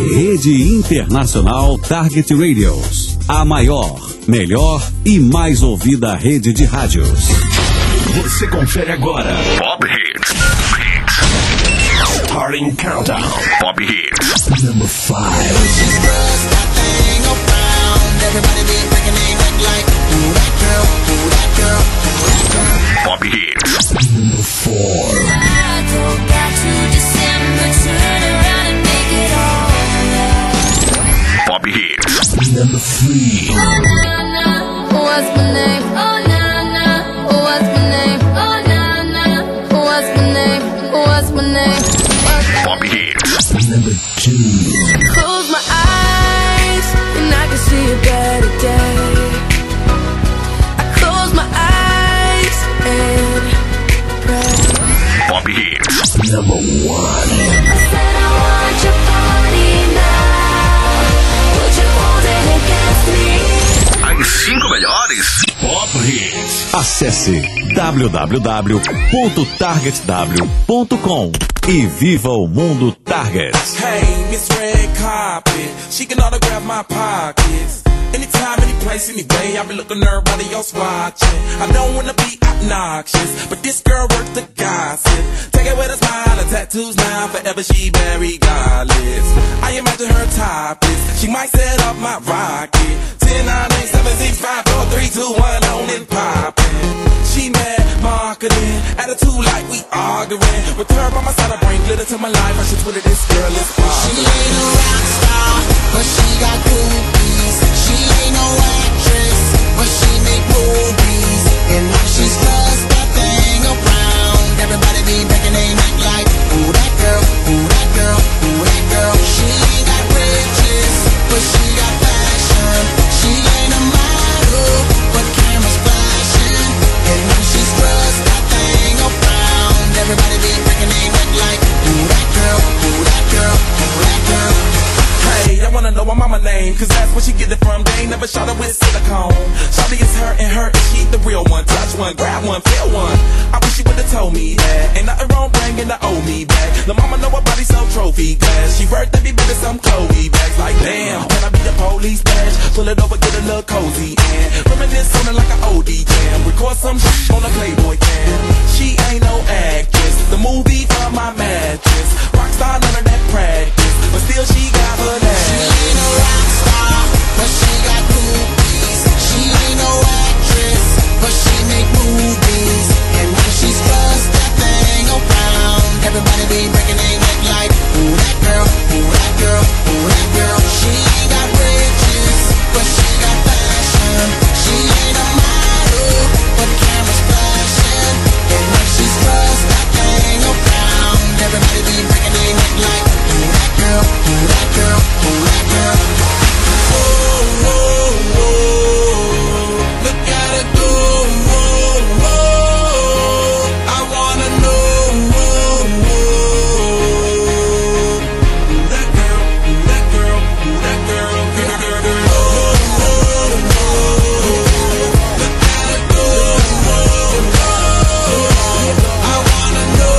Rede Internacional Target Radios. A maior, melhor e mais ouvida rede de rádios. Você confere agora Pop Hits. Starting Countdown. Pop Hits. Number 5. Pop Hits. Number 4. Pop Hits. Number 3. What's my name? Oh na na. What's my name? Oh na na. What's my name? What's my name? Pop Hits. Number 2. Close my eyes and I can see a better day. I close my eyes and pray. Pop Hits. Number 1. I said I want your body now. Would you hold it against me? As 5 melhores Pop Hits. Acesse www.targetw.com e viva o mundo Target. Hey, Miss Red Carpet, she can autograph my pockets. Anytime, any place, any day, I be looking at everybody else watching. I don't wanna be obnoxious, but this girl worth the gossip. Take it with a smile, her tattoos now, forever she very godless. I imagine her topless, she might set up my rocket. 10, 9, 8, 7, 6, 5, 4, 3, 2, 1, on and poppin'. She mad marketing, attitude like we arguing. With her by my side, I bring glitter to my life. I should Twitter this girl is She ain't a rock star, but she got groupies. She ain't no actress, but she make movies. And when she's dressed that thing around, everybody be breaking their neck like, ooh that girl, ooh that girl, ooh that girl. She ain't got riches, but she got fashion. She ain't a model, but cameras flashing. And when she's dressed that thing around, everybody be breaking their neck like, ooh that girl, ooh that girl, ooh that girl. Hey, I wanna know my mama name, cause that's where she get it from. They ain't never shot her with silicone. Shawty is her and her, and she the real one. Touch one, grab one, feel one. I wish she would've told me that. Ain't nothing wrong bringing the owe me back. The mama know her body sell trophy glass. She worth every bit of some Chloe bags. Like damn, can I be the police badge? Pull it over, get a little cozy and reminisce something like an OD jam. Record some shit on a Playboy cam. She ain't no actress, the movie for my mattress. Rockstar, none of that practice, but still she got her She ain't a rock star, but she got groupies. She ain't no actress, but she make movies. And when she's dressed that thing around, everybody be breaking their neck like, ooh that girl, ooh that girl, ooh that girl. She ain't got riches, but she got fashion. She ain't a model, but cameras flashing. And when she's dressed that thing around, everybody be breaking their neck like, ooh that girl, ooh that girl, ooh that girl. Oh, oh, oh, look at her go. Oh, oh, I wanna know. Oh, oh, ooh that girl, ooh that girl, ooh that girl, girl, girl, girl. Oh, oh, oh, look at her go. Oh, oh, I wanna know.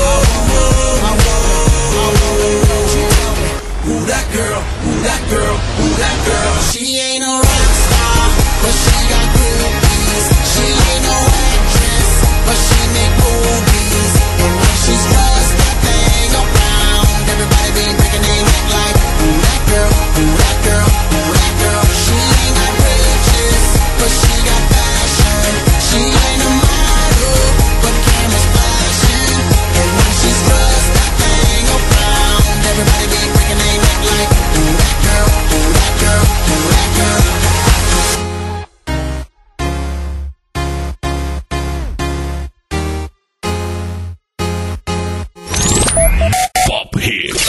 Who that girl? Who that girl? Who that girl? She ain't a rock star, but she got groupies. She ain't no actress, but she make movies. And when she's dressed that thing around, everybody be breaking their neck like, who that girl? Who that girl? Who that girl? She ain't got riches, but she got fashion. She ain't a model, but cameras flashing. And when she's dressed that thing around, everybody be breaking their neck like, who that girl? Who that girl? Who that girl? Pop Hits.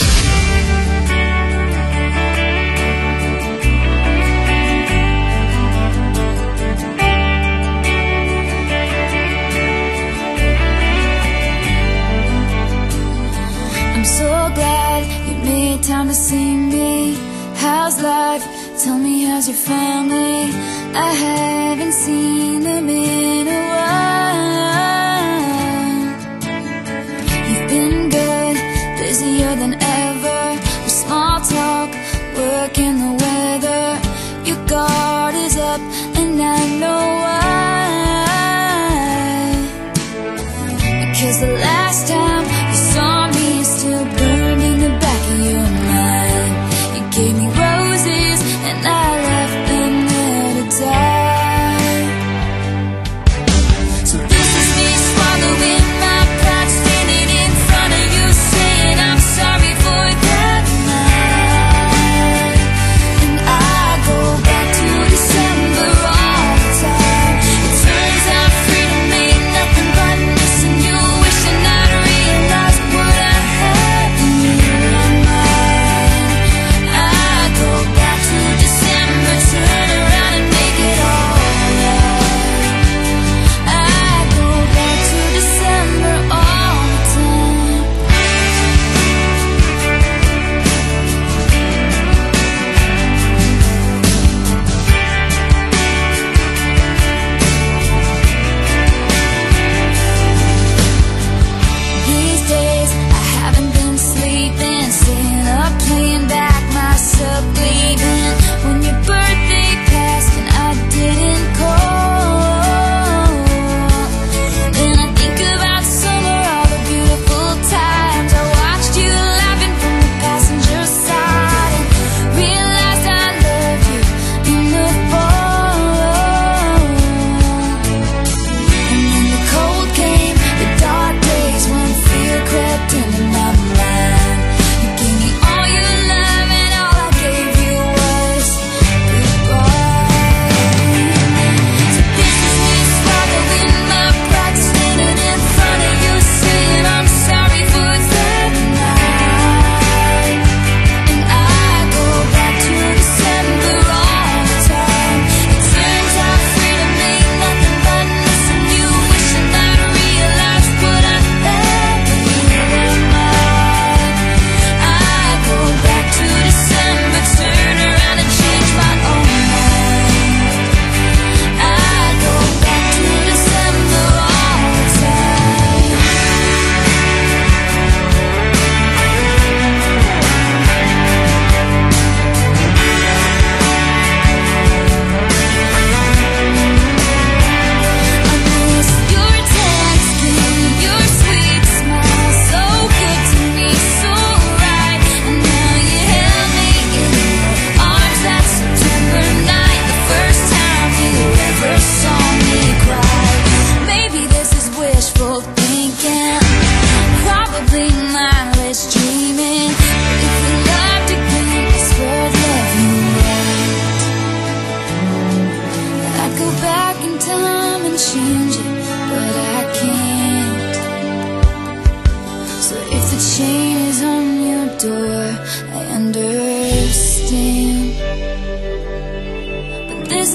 I'm so glad you made time to see me. How's life? Tell me, how's your family? I haven't seen them in a while. You've been good, busier than ever. With small talk,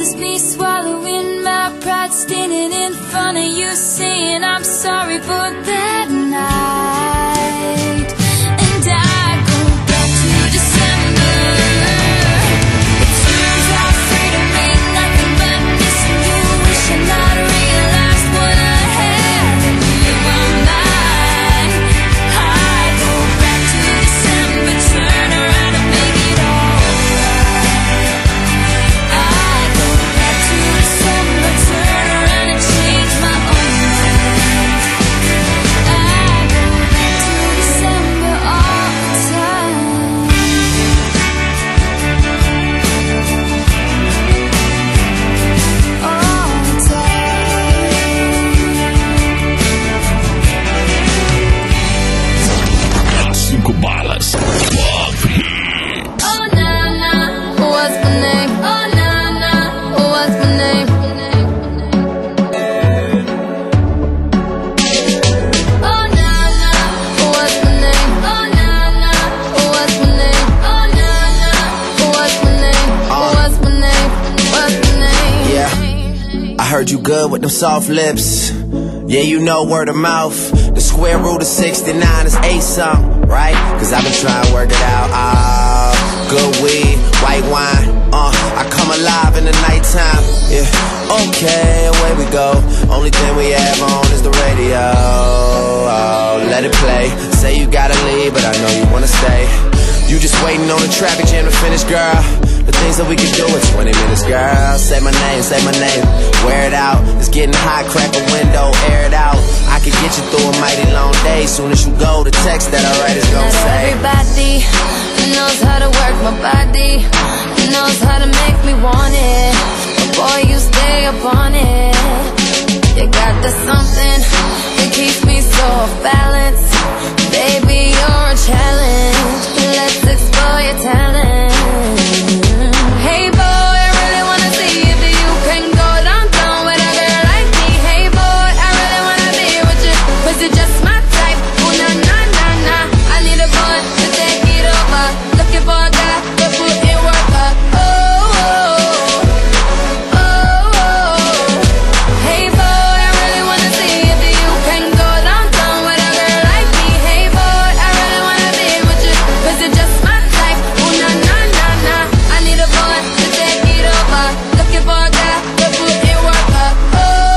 is me swallowing my pride, standing in front of you saying I'm sorry for that night. And I go back to December. It turns out straight to me like I'm been missing you, wishing I'd realized what I had in my mind. I go back to December, turn around and make it alright. I go back to December, turn around and change my own mind. I go back to December all the time. All the time. 5 balas. Pop Hit. Oh na na, what's my name? Oh na na, what's my name? Oh na na, what's my name? Oh na na, what's my name? Oh na na, what's my name? What's my name? What's my name? Yeah. I heard you good with them soft lips. Yeah, you know word of mouth. The square root of 69 is 8 something, right? Cause I've been trying to work it out. Good weed, white wine. I come alive in the nighttime. Yeah, okay, away we go. Only thing we have on is the radio. Oh, let it play. Say you gotta leave, but I know you wanna stay. You just waiting on the traffic jam to finish, girl. The things that we can do in 20 minutes, girl. Say my name, wear it out. It's getting hot, crack a window, air it out. I can get you through a mighty long day. Soon as you go, the text that I write is gonna Not say everybody knows how to work my body, knows how to make me want it. But boy, you stay up on it. You got the something that keeps me so off balance. Baby, you're a challenge. Let's explore your talent. Hey boy, I really wanna see if you can go downtown with a girl like me. Hey boy, I really wanna be with you, 'cause you're just my type. Ooh, na na na na. I need a boy to take it over. Looking for a guy to put in work. Oh, oh, oh, oh. Hey boy, I really wanna see if you can go downtown with a girl like me. Hey boy, I really wanna be with you, 'cause you're just my type. Ooh, na na na na. I need a boy to take it over. Looking for a guy to put in work. Oh,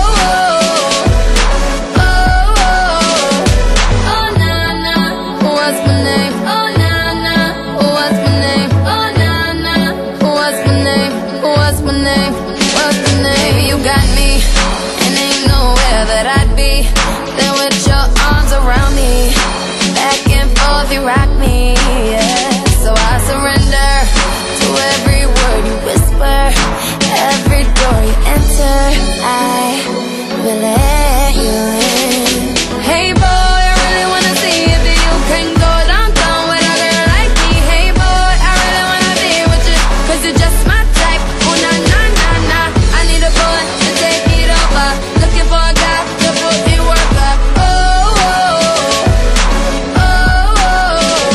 oh, oh, oh. Oh na na, what's my name? Oh na na, what's my name? Oh na na, what's my name? What's my name? What's my name? You got me, and ain't nowhere that I'd be than with your arms around me. Back and forth, you rock me, yeah. So I surrender to every word you whisper, every door you enter. I will let you in. Hey boy, I really wanna see if you can go downtown with a girl like me. Hey boy, I really wanna be with you, 'cause you're just my type. Ooh, na na na na. I need a boy to take it over. Looking for a guy to put in work. Oh, oh, oh, oh.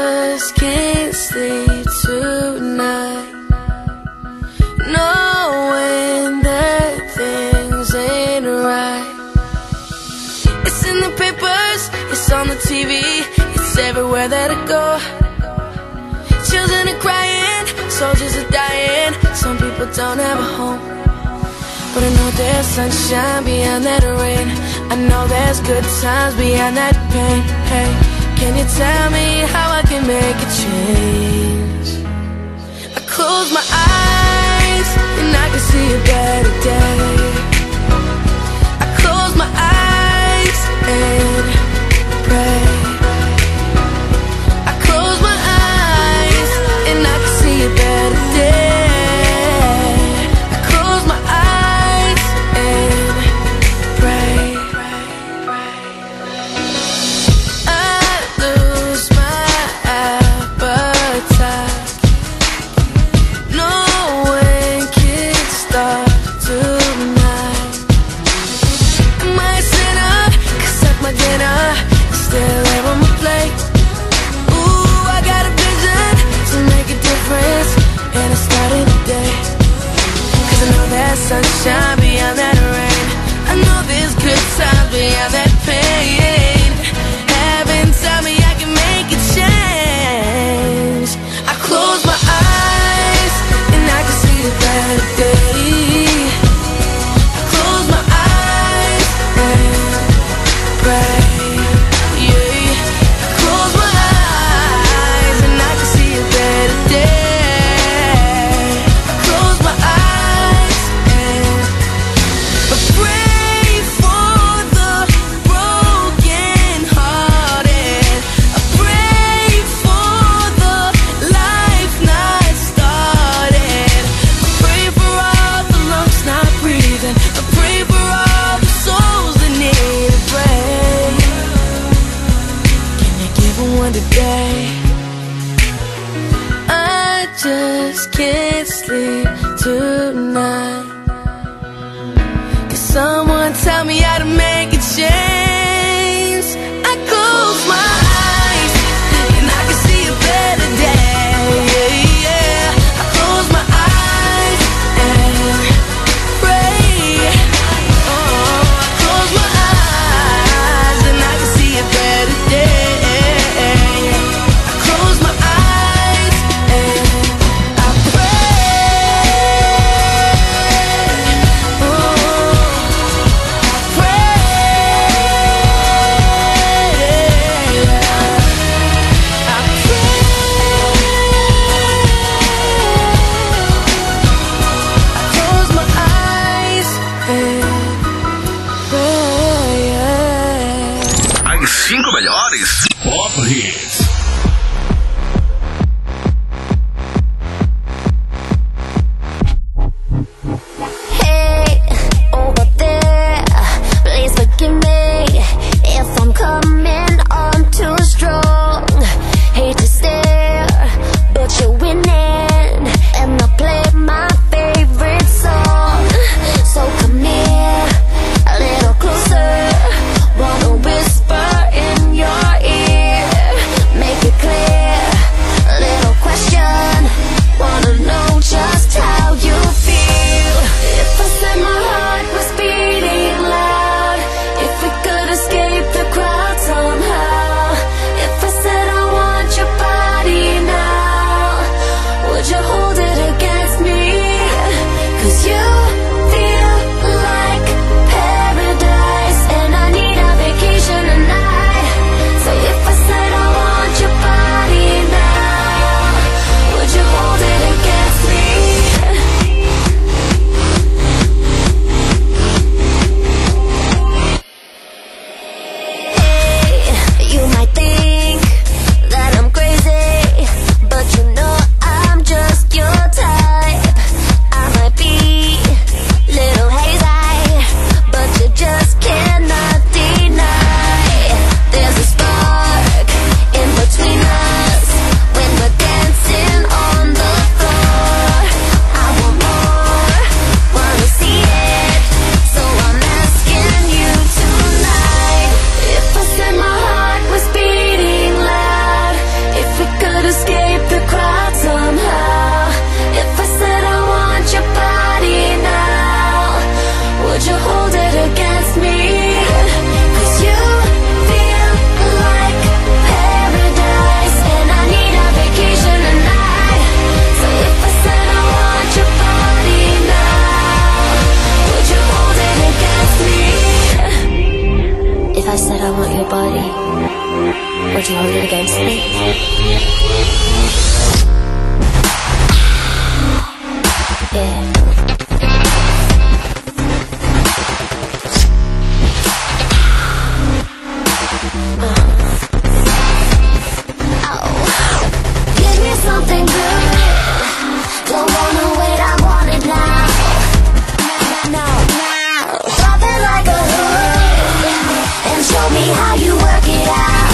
just can't sleep tonight, knowing that things ain't right. It's in the papers, it's on the TV, it's everywhere that I go. Children are crying, soldiers are dying, some people don't have a home. But I know there's sunshine beyond that rain, I know there's good times beyond that pain. Hey, can you tell me how I can make a change? I close my eyes and I can see a better day. I close my eyes and pray. I close my eyes and I can see a better day. I close my eyes and pray. I lose my appetite, no one can stop tonight. Am I a sinner? 'Cause like my dinner is still there on my plate. Ooh, I got a vision to make a difference, and I started today. 'Cause I know there's sunshine beyond that rain, I know there's good times beyond that pain. Heaven tell me I can make a change. I close my eyes and I can see a better day. I close my eyes and pray. Yeah, I close my eyes and I can see a better day. I close my eyes and I pray for the broken hearted. I pray for the life not started. I pray for all the lungs not breathing. I pray for all the souls that need a break. Can you give them one today? I just can't sleep tonight. Can someone tell me how to make a change? I close my eyes and I can see a better day. Yeah, I close my eyes and pray. Oh, I close my eyes and I can see a better day. I close my eyes and I pray. Oh, I pray. Something good. Don't wanna wait, I want it now. Now. Drop it like a hood and show me how you work it out.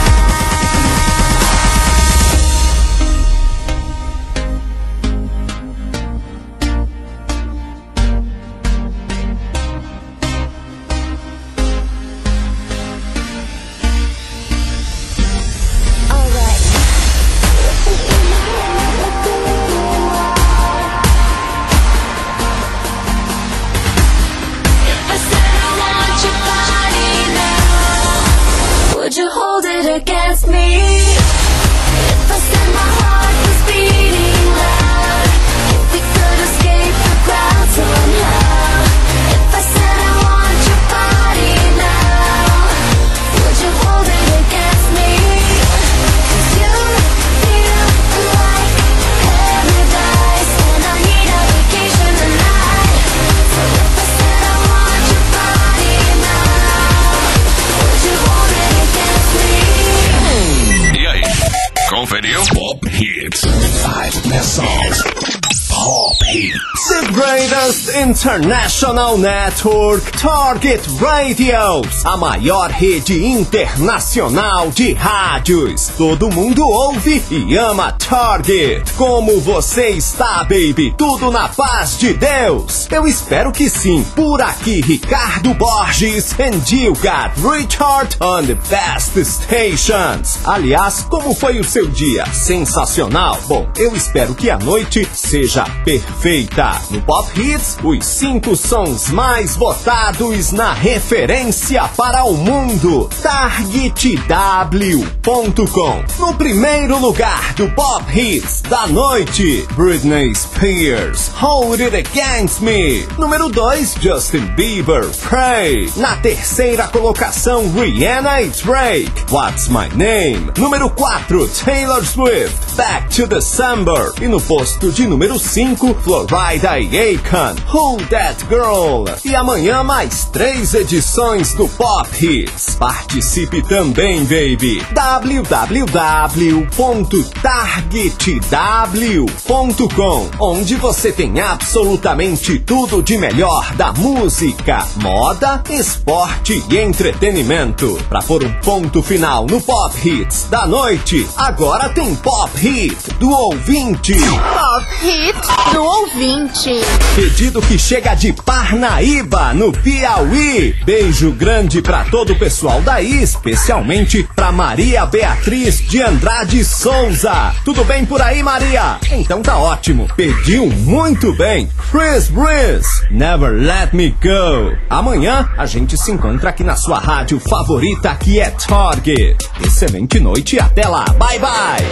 Would you hold it against me? If I said my heart was beating loud, if we could escape the crowd somehow, if I said I want your body now, would you hold it against me? 'Cause you feel like paradise, and I need a vacation tonight. So if I said I want your body now, would you hold it against me? E aí, conferiu? Pop Hits. 5 best songs. Pop Hits. The greatest international network, Target Radios, a maior rede internacional de rádios. Todo mundo ouve e ama Target. Como você está, baby? Tudo na paz de Deus? Eu espero que sim. Por aqui, Ricardo Borges, and you got Richard on the best stations. Aliás, como foi o seu dia? Sensacional? Bom, eu espero que a noite seja perfeita. No Pop Hits, os 5 sons mais votados na referência para o mundo. TargetW.com. No primeiro lugar do Pop Hits da noite, Britney Spears, Hold It Against Me. Número 2, Justin Bieber, Pray. Na terceira colocação, Rihanna e Drake, What's My Name. Número 4, Taylor Swift, Back to December. E no posto de número 5, Florida e Akon, Who That Girl. E amanhã mais 3 edições do Pop Hits. Participe também, baby. www.targetw.com, onde você tem absolutamente tudo de melhor da música, moda, esporte e entretenimento. Para pôr um ponto final no Pop Hits da noite, agora tem Pop Hit do ouvinte. Pop Hit do ouvinte. Pedido que chega de Parnaíba, no Piauí. Beijo grande pra todo o pessoal daí, especialmente pra Maria Beatriz de Andrade Souza. Tudo bem por aí, Maria? Então tá ótimo. Pediu muito bem. Chris Breeze, Never Let Me Go. Amanhã a gente se encontra aqui na sua rádio favorita, que é Target. Excelente noite e até lá. Bye, bye.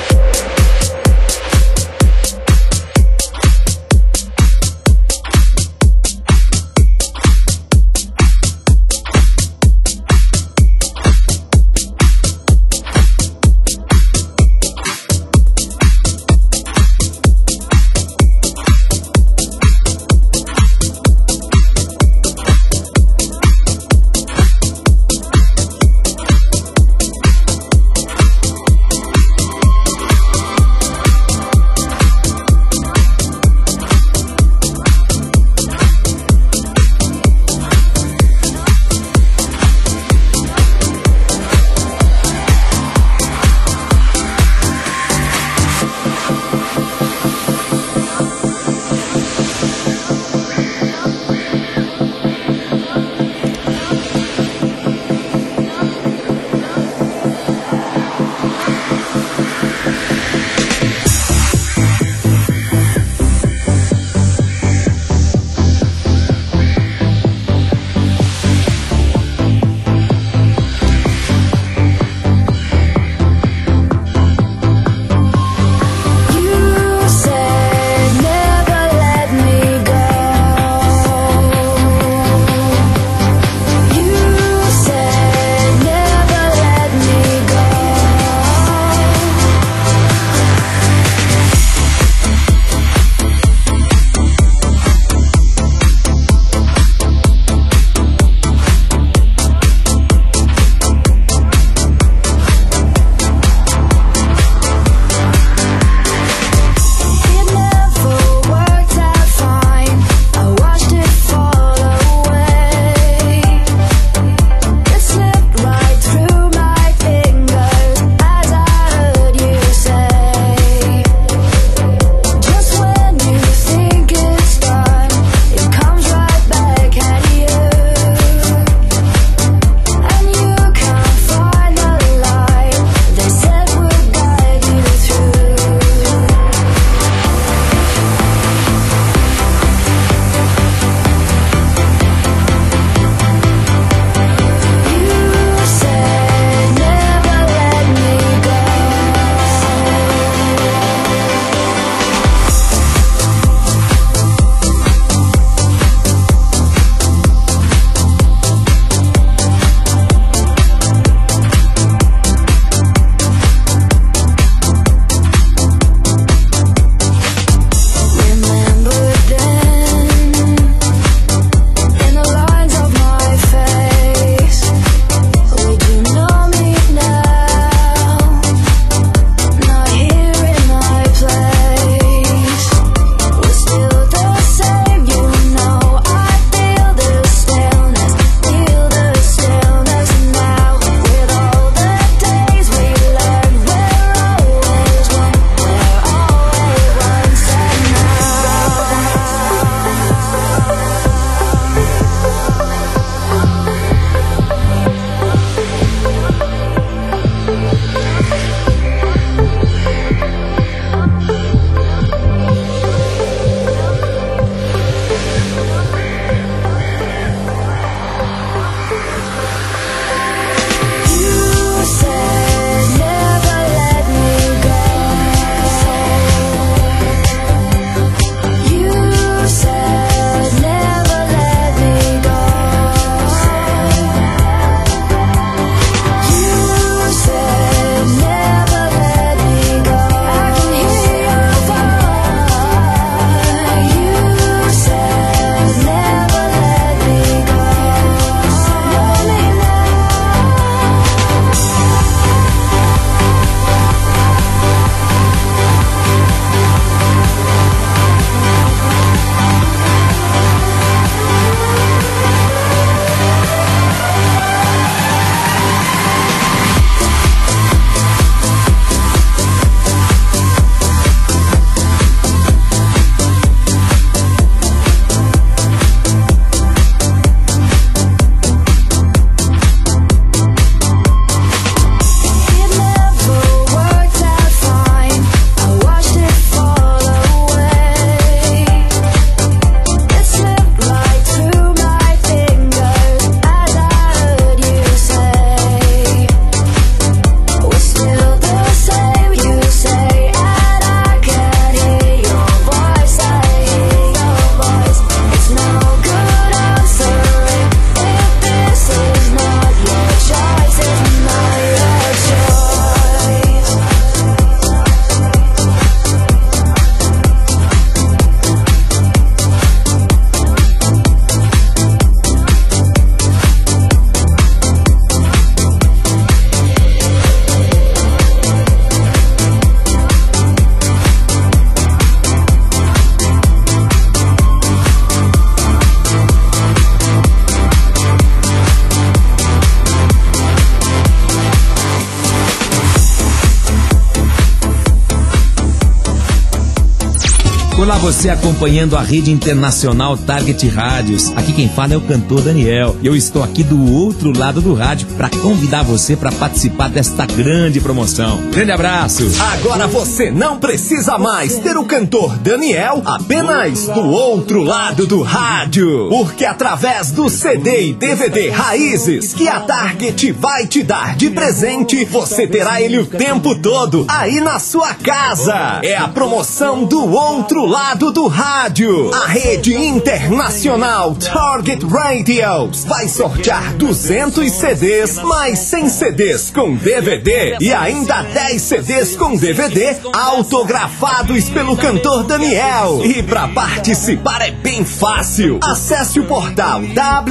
Olá, você acompanhando a rede internacional Target Rádios. Aqui quem fala é o cantor Daniel. Eu estou aqui do outro lado do rádio para convidar você para participar desta grande promoção. Grande abraço. Agora você não precisa mais ter o cantor Daniel apenas do outro lado do rádio. Porque através do CD e DVD Raízes que a Target vai te dar de presente, você terá ele o tempo todo aí na sua casa. É a promoção do outro lado do rádio. A rede internacional Target Radios vai sortear 200 CDs, mais 100 CDs com DVD e ainda 10 CDs com DVD autografados pelo cantor Daniel. E para participar é bem fácil. Acesse o portal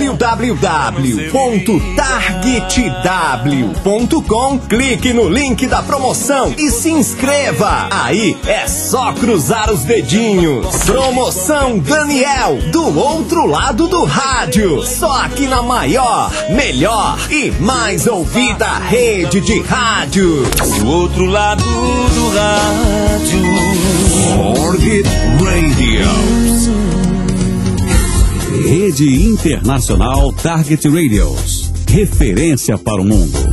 www.targetw.com, clique no link da promoção e se inscreva. Aí é só cruzar os dedinhos. Promoção Daniel, do outro lado do rádio. Só aqui na maior, melhor e mais ouvida rede de rádio. Do outro lado do rádio. Target Radios. Rede Internacional Target Radios. Referência para o mundo.